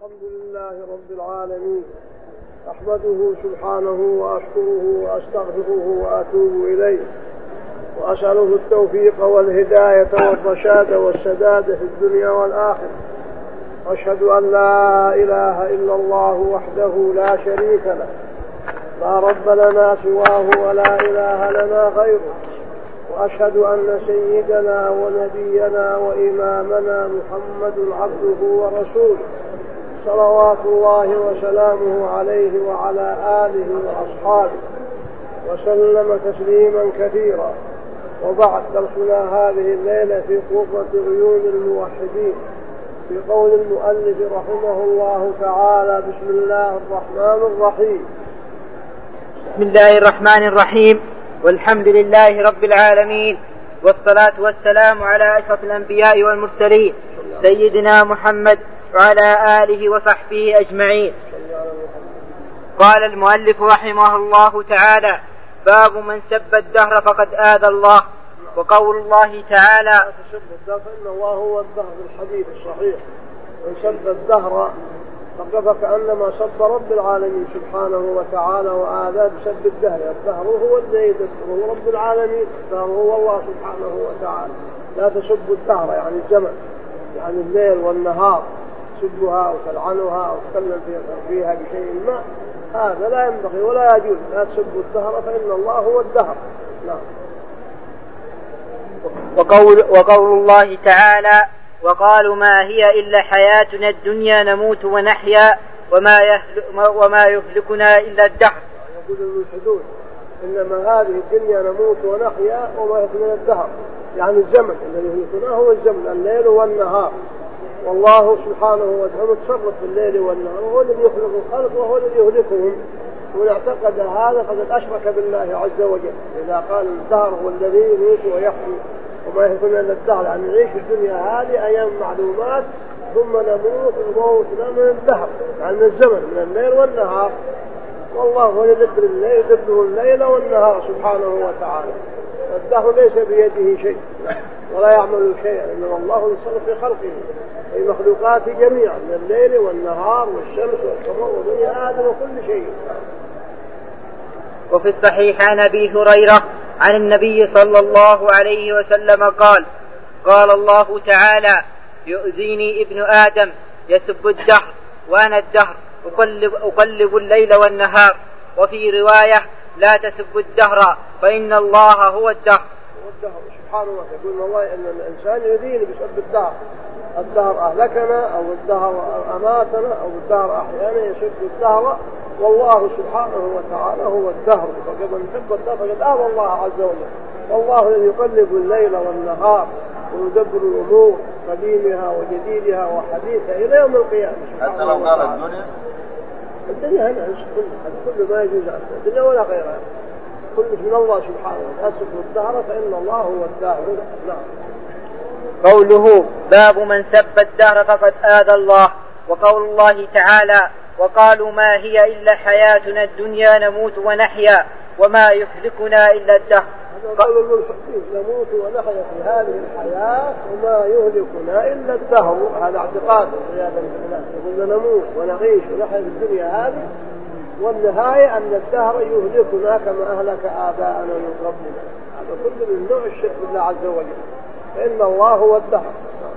الحمد لله رب العالمين، أحمده سبحانه وأشكره وأستغفره وأتوب إليه، وأسأله التوفيق والهداية والرشاد والسداد في الدنيا والآخرة. أشهد أن لا إله إلا الله وحده لا شريك له، لا رب لنا سواه ولا إله لنا غيره. وأشهد أن سيدنا ونبينا وإمامنا محمد عبده ورسوله، صلوات الله وسلامه عليه وعلى آله وأصحابه وسلم تسليما كثيرا. وبعد، درسنا هذه الليلة في قرة عيون الموحدين في قول المؤلف رحمه الله تعالى: بسم الله الرحمن الرحيم. بسم الله الرحمن الرحيم، والحمد لله رب العالمين، والصلاة والسلام على أشرف الأنبياء والمرسلين سيدنا محمد وعلى آله وصحبه أجمعين. قال المؤلف رحمه الله تعالى: باب من سب الدهر فقد آذى الله. وقول الله تعالى: فإن الله هو الدهر الحديث الصحيح، من سب الدهر فكأنما سب رب العالمين سبحانه وتعالى وآذى بسب الدهر. الدهر هو الذي يذكره رب العالمين، الدهر هو الله سبحانه وتعالى. لا تسبوا الدهر يعني الزمن، يعني الليل والنهار، تسبها وتلعنها وتكلم فيها بشيء ما، هذا لا ينبغي ولا يجوز. لا تسبوا الدهر فإن الله هو الدهر. نعم. وقول الله تعالى: وقالوا ما هي إلا حياتنا الدنيا نموت ونحيا وما يهلكنا إلا الدهر. يقول الملحدون: إنما هذه الدنيا نموت ونحيا وما يهلكنا الدهر، يعني الزمن الذي يهلكنا هو الزمن، الليل والنهار. والله سبحانه وتعالى متصرف في الليل والنهار، وهو الذي يخلق الخلق وهو الذي يهلكهم. ومن اعتقد هذا فقد أشرك بالله عز وجل إذا قال الدهر هو الذي يميت ويحيي وما يهلكنا إلا الدهر، يعني نعيش الدنيا هذه أيام معلومات ثم نموت. موتنا من الدهر يعني من الزمن، من الليل والنهار. والله هو يدبر الليل، يدبر الليل والنهار سبحانه وتعالى. الدهر ليس بيده شيء ولا يعمل شيئا، إنما الله يتصرف في خلقه في مخلوقاته جميعا، من الليل والنهار والشمس والقمر وبني آدم وكل شيء. وفي الصحيح عن أبي هريرة عن النبي صلى الله عليه وسلم قال: قال الله تعالى: يؤذيني ابن آدم يسب الدهر وأنا الدهر أقلب الليل والنهار. وفي رواية: لا تسب الدهر فإن الله هو الدهر. سبحانه وتعالى يقول الله إن الإنسان يؤذيني بسبب الدهر. الدهر أهلكنا أو الدهر أماتنا أو الدهر أحيانا يسب الدهر، والله سبحانه وتعالى هو الدهر. فقد نحب الدهر فقد آذى الله عز وجل. والله الذي يقلب الليل والنهار ويدبر الأمور قديمها وجديدها وحديثها إلى يوم القيامة. حتى لو قال الدنيا هنا كل ما يجوز عنها الدنيا ولا غيرها، كل من الله سبحانه وتعالى. تسب الدهر فإن الله هو الدهر. نعم. قوله: باب من سب الدهر فقد آذى الله. وقول الله تعالى: وقالوا ما هي إلا حياتنا الدنيا نموت ونحيا وما يهلكنا إلا الدهر. قالوا الملحدين: نموت ونحيا في هذه الحياة وما يهلكنا إلا الدهر. هذا اعتقاد عياذا بالله. يقولون نموت ونعيش ونحيا في الدنيا هذه، والنهاية أن الدهر يهلكنا كما أهلك آباءنا من ربنا. هذا كله من نوع الشرك بالله عز وجل، فإن الله هو الدهر.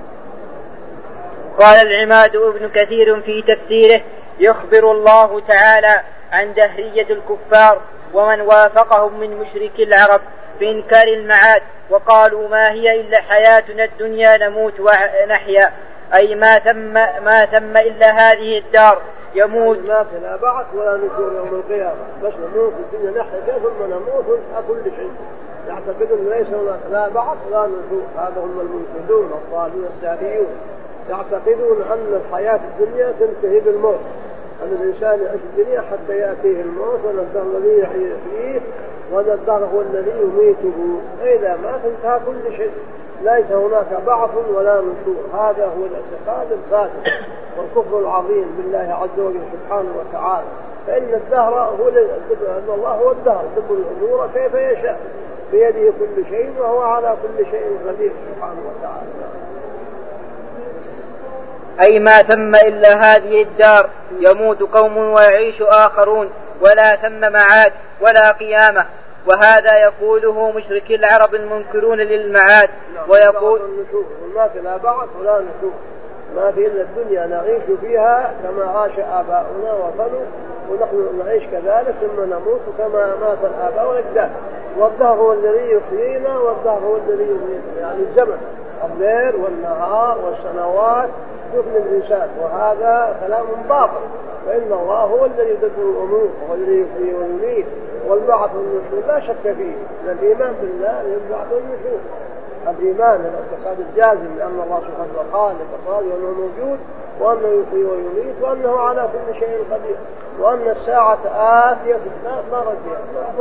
قال العماد ابن كثير في تفسيره: يخبر الله تعالى عن دهرية الكفار ومن وافقهم من مشركي العرب في إنكار المعاد. وقالوا ما هي إلا حياتنا الدنيا نموت ونحيا، أي ما ثم إلا هذه الدار يموت. ما لا بعث ولا نشور يوم القيامة، بس نموت في الدنيا نحيا ثم نموت وننسى كل شيء. يعتقدون ليس هناك لا بعث ولا نشور. هذا هم الملحدون الضالون الداريون. يعتقدون أن الحياة الدنيا تنتهي بالموت، أن الإنسان يعيش الدنيا حتى يأتيه الموت، وأن الدهر الذي يحيي فيه وأن الدهر هو الذي يميته. إذا مات انتهى كل شيء، ليس هناك بعث ولا نشور. هذا هو الاعتقاد الفاسد والكفر العظيم بالله عز وجل سبحانه وتعالى. فإن الدهر هو أن الله هو الدهر، يدبر الأمور كيف يشاء، بيده كل شيء وهو على كل شيء قدير سبحانه وتعالى. أي ما ثم إلا هذه الدار، يموت قوم ويعيش آخرون، ولا ثم معاد ولا قيامة. وهذا يقوله مشركي العرب المنكرون للمعاد. ويقول ما في لا بعث ولا نشور، ما في إلا الدنيا نعيش فيها كما عاش آباؤنا وفنوا، ونحن نعيش كذلك ثم نموت كما مات الآباء والأجداد. والدهر هو الذي يحيينا، والدهر هو الذي يميتنا، يعني الزمن، الليل والنهار والسنوات يفني الإنسان، وهذا كلام باطل. فإن الله هو الذي يدبر الأمور، وهو الذي يحيي ويميت، والبعث والنشور لا شك فيه. الإيمان بالله البعث والنشور، الإيمان الاعتقاد الجازم بأن الله سبحانه وتعالى خالق وأنه موجود، وأنه يحيي ويميت، وأنه على كل شيء قدير، وأن الساعة آتية لا ريب فيها،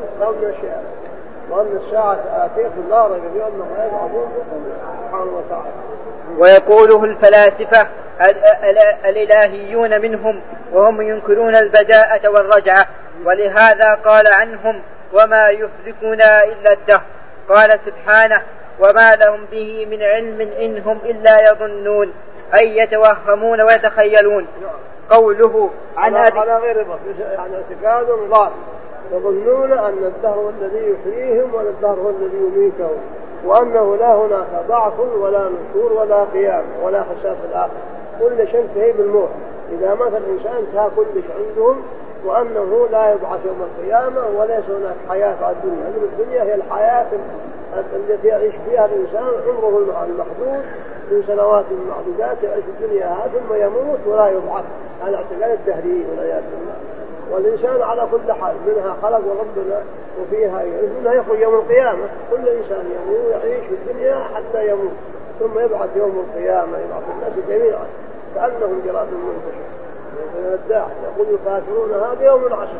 وأن الساعة آتية لا ريب فيها أنه يبعث سبحانه وتعالى. ويقوله الفلاسفة الإلهيون منهم وهم ينكرون البداءة والرجعة، ولهذا قال عنهم وما يهلكنا إلا الدهر. قال سبحانه وما لهم به من علم إن هم إلا يظنون، أي يتوهمون ويتخيلون. قوله عن على غير يعني اعتقاد ضال، يظنون أن الدهر هو الذي يحييهم وأن الدهر هو الذي يميتهم، وأنه لا هناك بعث ولا نشور ولا قيام ولا حساب الآخر، كل شيء انتهي بالموت. إذا مات الإنسان انتهى كل شيء عندهم، وأنه لا يبعث يوم القيامة وليس هناك حياة على الدنيا. يعني الدنيا هي الحياة التي يعيش فيها الإنسان عمره المحدود من سنوات معدودات، يعيش الدنيا هذا ثم يموت ولا يبعث، على اعتقاد الدهري والعياذ بالله. والإنسان على كل حال منها خلق ربنا وفيها يعيش، منها يخرج يوم القيامة. كل إنسان يعيش في الدنيا حتى يموت ثم يبعث يوم القيامة، يبعث الناس جميعا كأنهم جراد منتشر. يقول الكافرون هذا يوم عسر.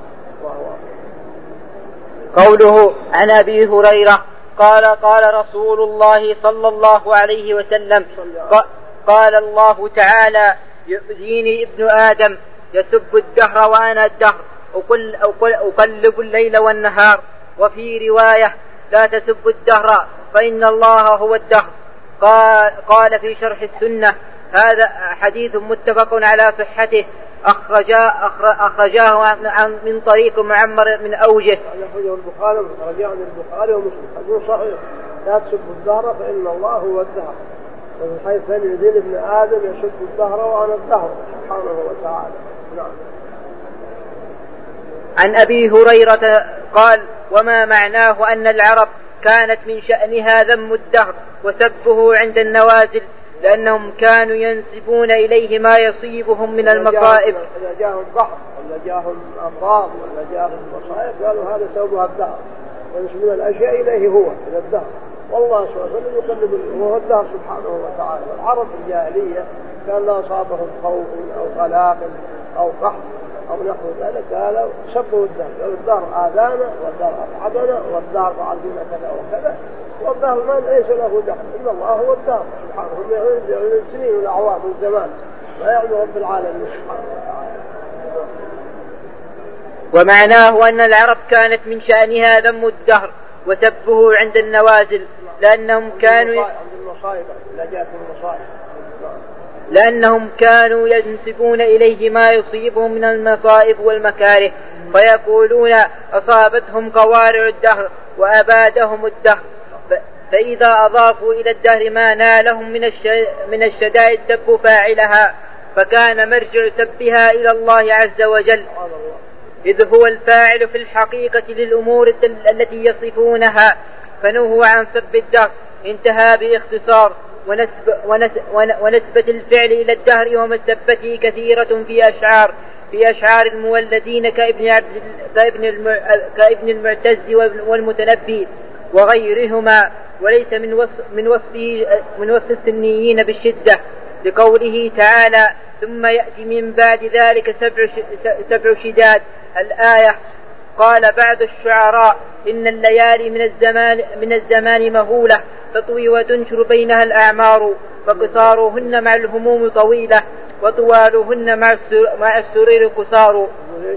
قوله عن أبي هريرة قال رسول الله صلى الله عليه وسلم قال الله تعالى يؤذيني ابن آدم يسب الدهر وأنا الدهر أقلب الليل والنهار. وفي رواية لا تسب الدهر فإن الله هو الدهر. قال في شرح السنة هذا حديث متفق على صحته، أخرجاه من طريق معمر من أوجه. أخرجه البخاري ومسلم، حديث صحيح. لا تسب الدهر فإن الله هو الدهر، ومن حيث يدين ابن آدم يسب الدهر وأنا الدهر سبحانه وتعالى. نعم. عن أبي هريرة قال وما معناه أن العرب كانت من شأنها ذم الدهر وسبه عند النوازل، لأنهم كانوا ينسبون إليه ما يصيبهم من المصائب. إذا جاءهم بحر ولا جاءهم أمراض ولا جاءهم مصائب قالوا هذا سببها الدهر، وينسبون الأشياء إليه هو إلى الدهر. والله سبحانه يقلب وهو الدهر سبحانه وتعالى. والعرب الجاهلية كان لا أصابهم خوف أو طلاق أو قحط أو نحو ذلك قالوا سبوا الدهر، قالوا الدهر آذانا والدهر أتعبنا والدهر فعل بنا كذا وكذا، والدهر ما ليس له دخل، إن الله هو الدهر سبحانه من السنين والأعوام والزمان لا يعلم رب العالمين سبحانه وتعالى. ومعناه أن العرب كانت من شأنها ذم الدهر وسبه عند النوازل، لأنهم كانوا ينسبون إليه ما يصيبهم من المصائب والمكاره، فيقولون أصابتهم قوارع الدهر وأبادهم الدهر، فإذا أضافوا إلى الدهر ما نالهم من الشدائد سبوا فاعلها، فكان مرجع سبها إلى الله عز وجل، إذ هو الفاعل في الحقيقة للأمور التي يصفونها، فنهوا عن سب الدهر. انتهى باختصار. ونسبة الفعل إلى الدهر ومسبته كثيرة في أشعار المولدين كابن المعتز والمتنبي وغيرهما، وليس من وصف السنيين بالشدة، لقوله تعالى ثم يأتي من بعد ذلك سبع شداد الآية. قال بعض الشعراء إن الليالي من الزمان مهولة تطوي وتنشر بينها الأعمار، فقصارهن مع الهموم طويلة وطوالهن مع السرير قصار.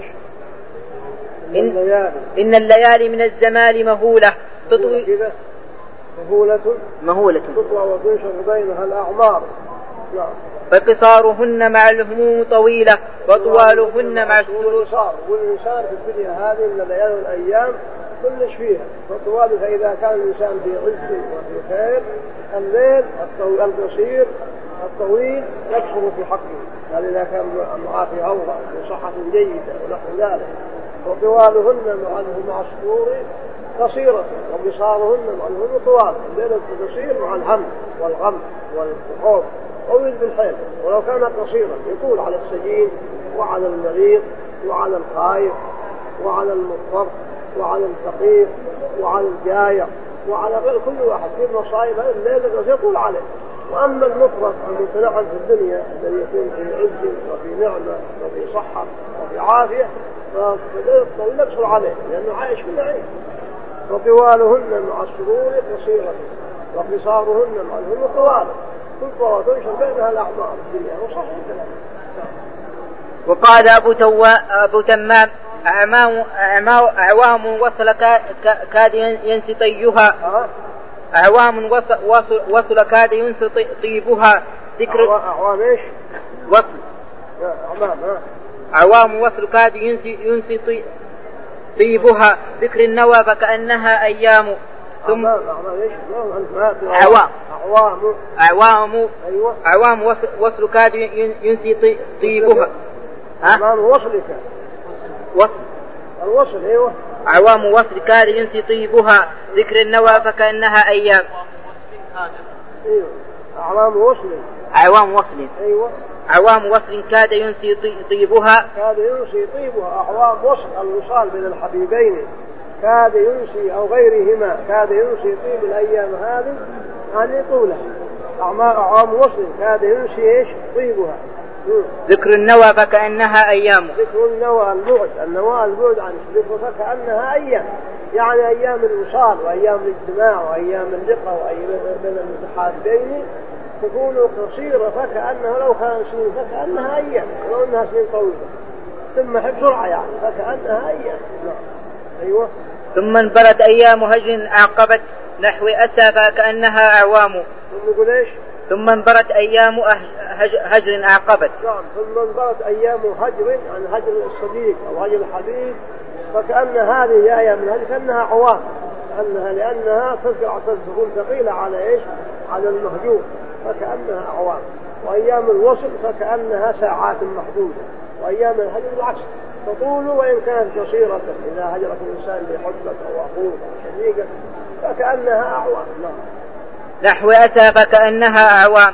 إن الليالي من الزمان مهولة تطوي تطوى وتنشر بينها الأعمار، نعم. فقصارهن مع الهموم طويلة وطوالهن مع السرور. والإنسان في الدنيا هذه من الليالي والأيام كلش فيها، فطوال فإذا كان الإنسان في عز وفي خير الليل القصير الطويل يكثر في حقه، هل إذا كان معاه في هوى وصحة جيدة ونحو ذلك. وطوالهن مع السرور قصيرة وقصارهن مع الهموم طوال. الليل القصير مع الهم والغم والخوف طويل بالحيل، ولو كان قصيرا يطول على السجين وعلى المريض وعلى الخائف وعلى المضطر وعلى الفقير وعلى الجائع وعلى غير كل واحد في مصائب الليل يطول عليه. وأما المفرط المتنعم في الدنيا الذي يكون في عز وفي نعمة وفي صحة وفي عافية فالليل الطويل يقصر عليه لأنه عايش في النعيم. وطوالهن مع السرور قصيرة وقصارهن مع الهموم طوال. كل طوال تنشر بينها الأعمار الدنيا وصحيح. وقال أبو تمام أعوام وصل كاد ينسي طيها. أعوام وصل كاد ينسي طيبها. ذكر أعوام إيش؟ وصل. أعوام وصل كاد ينسي طيبها. ذكر النوى فكأنها أيام. ثم أعوام وصل كاد ينسي طيبها. أعوام وصلك وصل الوصل. أيوة. أعوام وصل كاد ينسي طيبها. ذكر النوى فكأنها أيام. أيوة. أعوام وصل. أيوة. أعوام وصل كاد ينسي طيبها. أعوام وصل الوصال بين الحبيبين كاد ينسي أو غيرهما كاد ينسي طيب الأيام هذه هذه طولها. أعوام وصل كاد ينسي إيش طيبها. ذكر النوى فكأنها أيام. ذكر النوى البعد عن ذكر فكأنها أيام، يعني أيام الوصال وأيام الاجتماع وأيام اللقاء وأيام بين المتحابين تكون قصيرة فكأنها لو كان سنين فكأنها أيام لو أنها سنين طويلة ثم بسرعة يعني فكأنها أيام. أيوة. ثم انبرت أيام هجر أعقبت نحو أسى فكأنها أعوام. ثم يقول إيش؟ ثم انبرت أيام هجر أعقبت. نعم. ثم انبرت أيام هجر عن هجر الصديق أو هجر الحبيب فكأن هذه أيام من هذه كأنها عوام لأنها تكون ثقيلة على إيش؟ على المهجور فكأنها أعوام. وأيام الوصل فكأنها ساعات محدودة. وأيام الهجر العكس تطول وإن كانت قصيرة إذا هجرت الإنسان لحبك أو أخوك أو شريكك فكأنها أعوام. نحو أتى فكأنها أعوام.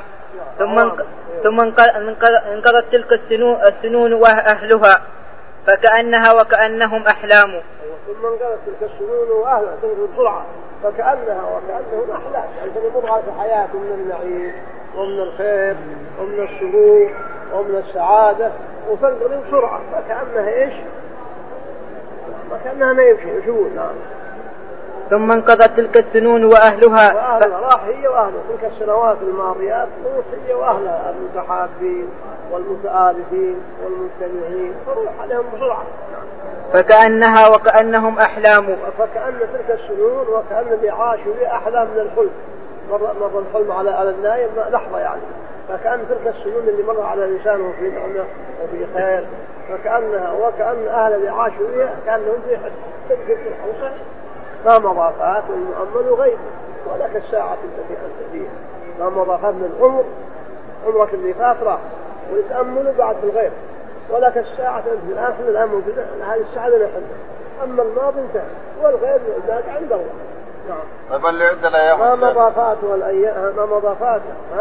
ثم انقضت تلك السنون وأهلها فكأنها وكأنهم أحلام. ثم انقضت تلك السنون وأهلها تنقض بسرعة فكأنها وكأنهم أحلام، يعني تمضغها في حياة من النعيم ومن الخير ومن السرور ومن السعادة وتنقضي بسرعة فكأنها إيش؟ فكأنها ما يمشون. نعم. ثم انقضت تلك السنون وأهلها راح هي وأهلها. تلك السنوات الماضيات تروح هي وأهلها المتحابين والمتآلفين والمجتمعين تروح عليهم بسرعة فكأنها وكأنهم أحلام. فكأن تلك السنون وكأن اللي عاشوا فيها أحلام من الحلم. مر الحلم على النايم لحظة يعني. فكأن تلك السنون اللي مر على الإنسان وفي نعمة وفي خير فكأنها وكأن أهل اللي عاشوا فيها كأنهم في حد تلك الحوصة ما مضى فات والمؤمل غيب ولك الساعة التي أنت فيها. ما مضى فات من العمر عمرك اللي فات راح ويتأمل بعد في الغيب ولك الساعة أنت الآن في الآن موجودة هذه الساعة لنا حنا. أما الماضي انتهى والغيب ذاك عند الله. نعم. طيب اللي عندنا يا ما مضى فات والأيام ما مضى فات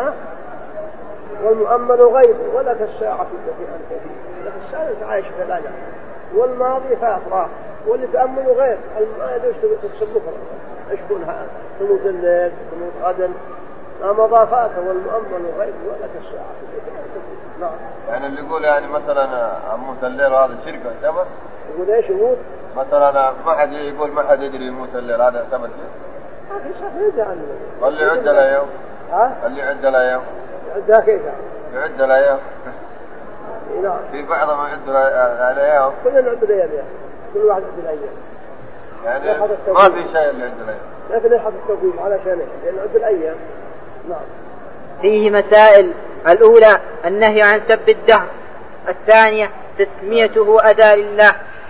والمؤمل غيب ولك الساعة التي أنت فيها. لك الساعة أنت عايش في الآن والماضي فات راح واللي تأملوا غير ما يدوش تتصبح ايش يكون هذا تموت الليل تموت غدا ما مضى فات والمؤمل غير ولك الساعة. نعم. يعني اللي يقول يعني مثلا اموت الليل وهذا شركة ثبت يقول ايش يموت مثلا ما حد يقول ما حد يدري يموت الليل هذا ثبت ما في شيء يعني اللي عد الايام اللي عد الايام عدها كيف يعد الايام. نعم. في بعضهم يعد الايام كلنا نعد الايام كل واحد يعد الايام يعني ما في شيء اللي عد الايام لكن يحط التوقيف على شيء لأن عد الايام. نعم. فيه مسائل. الأولى النهي عن سب الدهر، الثانية تسميته أداة لله،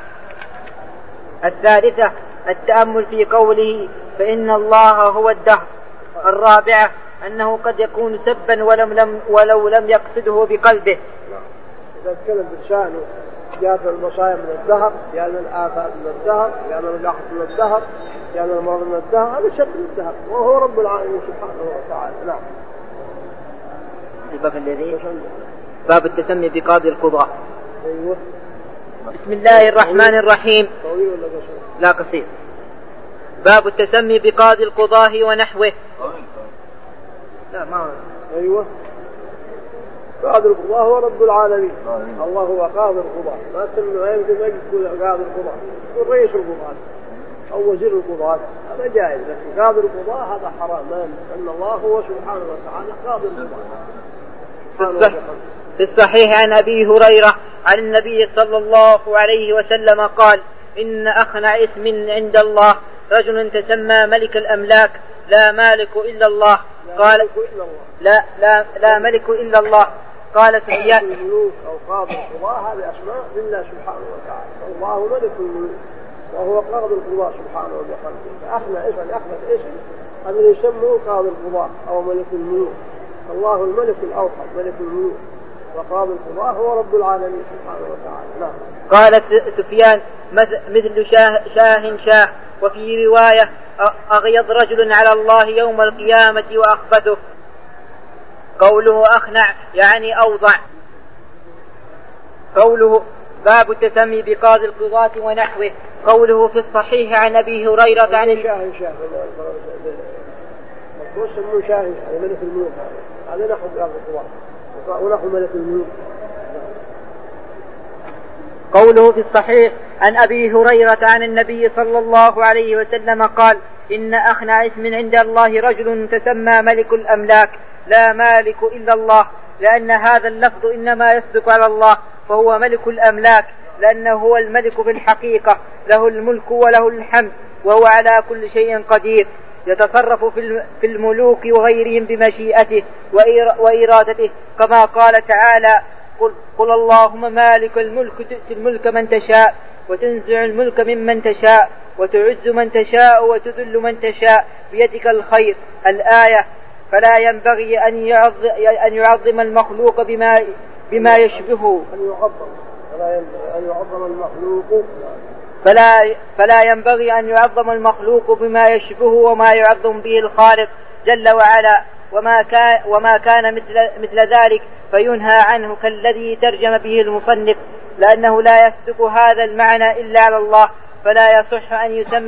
الثالثة التأمل في قوله فإن الله هو الدهر، الرابعة أنه قد يكون سبا ولو لم يقصده بقلبه. إذا تكلم بالشأن جاءت المصايب من الدهر، يعني الآفات من الدهر، يعني القحط من الدهر، يعني المرض من الدهر، هذا شك من الدهر وهو رب العالمين سبحانه وتعالى. نعم. الباب الذي باب التسمي بقاضي القضاء. أيوة. بسم الله الرحمن الرحيم. طويل ولا قصير؟ لا قصير. باب التسمي بقاضي القضاء ونحوه. لا ما. أيوة. قاضي القضاء هو رب العالمين. الله هو قاضي القضاء. ما يمكن ما يقول قاضي القضاء، يقول رئيس القضاء أو وزير القضاء، هذا جائز، لكن قاضي القضاء هذا حرام، لأن الله هو سبحانه وتعالى قاضي القضاء. في الصحيح عن أبي هريرة عن النبي صلى الله عليه وسلم قال إن أخنع اسم عند الله رجل تسمى ملك الأملاك لا مالك إلا الله. قال لا ملك إلا الله. قال سفيان الملوك أو قاضي القضاء هذه أسماء لله سبحانه وتعالى، الله ملك الملوك وهو قاضي القضاء سبحانه وتعالى. فأخنع اسم هذا يسموه قاضي القضاء أو ملك الملوك. الله الملك الأوحد ملك الملوك، وقاضي القضاء هو رب العالمين سبحانه وتعالى. نعم. قال سفيان مثل شاه. وفي رواية أغيض رجل على الله يوم القيامة وأخبثه. قوله أخنع يعني أوضع. قوله باب التسمي بقاضي القضاة ونحوه. قوله في الصحيح عن أبي هريرة عن شاه ملك الملوك، هذا نحو قاضي القضاة ونحو ملك الملوك. قوله في الصحيح عن أبي هريرة عن النبي صلى الله عليه وسلم قال إن أخنع اسم عند الله رجل تسمى ملك الأملاك لا مالك إلا الله، لأن هذا اللفظ إنما يصدق على الله، فهو ملك الأملاك لأنه هو الملك في الحقيقة، له الملك وله الحمد، وهو على كل شيء قدير، يتصرف في الملوك وغيرهم بمشيئته وإرادته، كما قال تعالى قل اللهم مالك الملك تؤتي الملك من تشاء وتنزع الملك ممن تشاء وتعز من تشاء وتذل من تشاء بيدك الخير. الآية. فلا ينبغي أن يعظم المخلوق بما يشبهه. فلا ينبغي أن يعظم المخلوق بما يشبهه وما يعظم به الخالق جل وعلا، وما كان مثل ذلك فينهى عنه، كالذي ترجم به المصنف، لأنه لا يصدق هذا المعنى إلا على الله، فلا يصح أن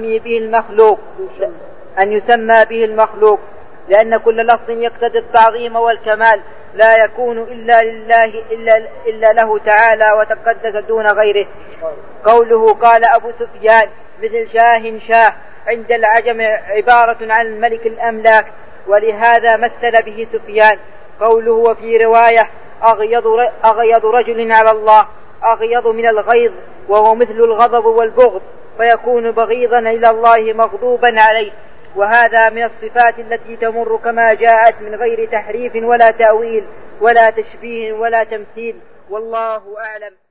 يسمى به المخلوق، لأن كل لفظ يقتضي التعظيم والكمال لا يكون إلا لله إلا له تعالى وتقدس دون غيره. قوله قال أبو سفيان مثل شاه عند العجم عبارة عن الملك الأملاك، ولهذا مثل به سفيان. قوله وفي رواية أغيض رجل على الله، أغيض من الغيظ وهو مثل الغضب والبغض، فيكون بغيضا إلى الله مغضوبا عليه، وهذا من الصفات التي تمر كما جاءت من غير تحريف ولا تأويل ولا تشبيه ولا تمثيل، والله أعلم.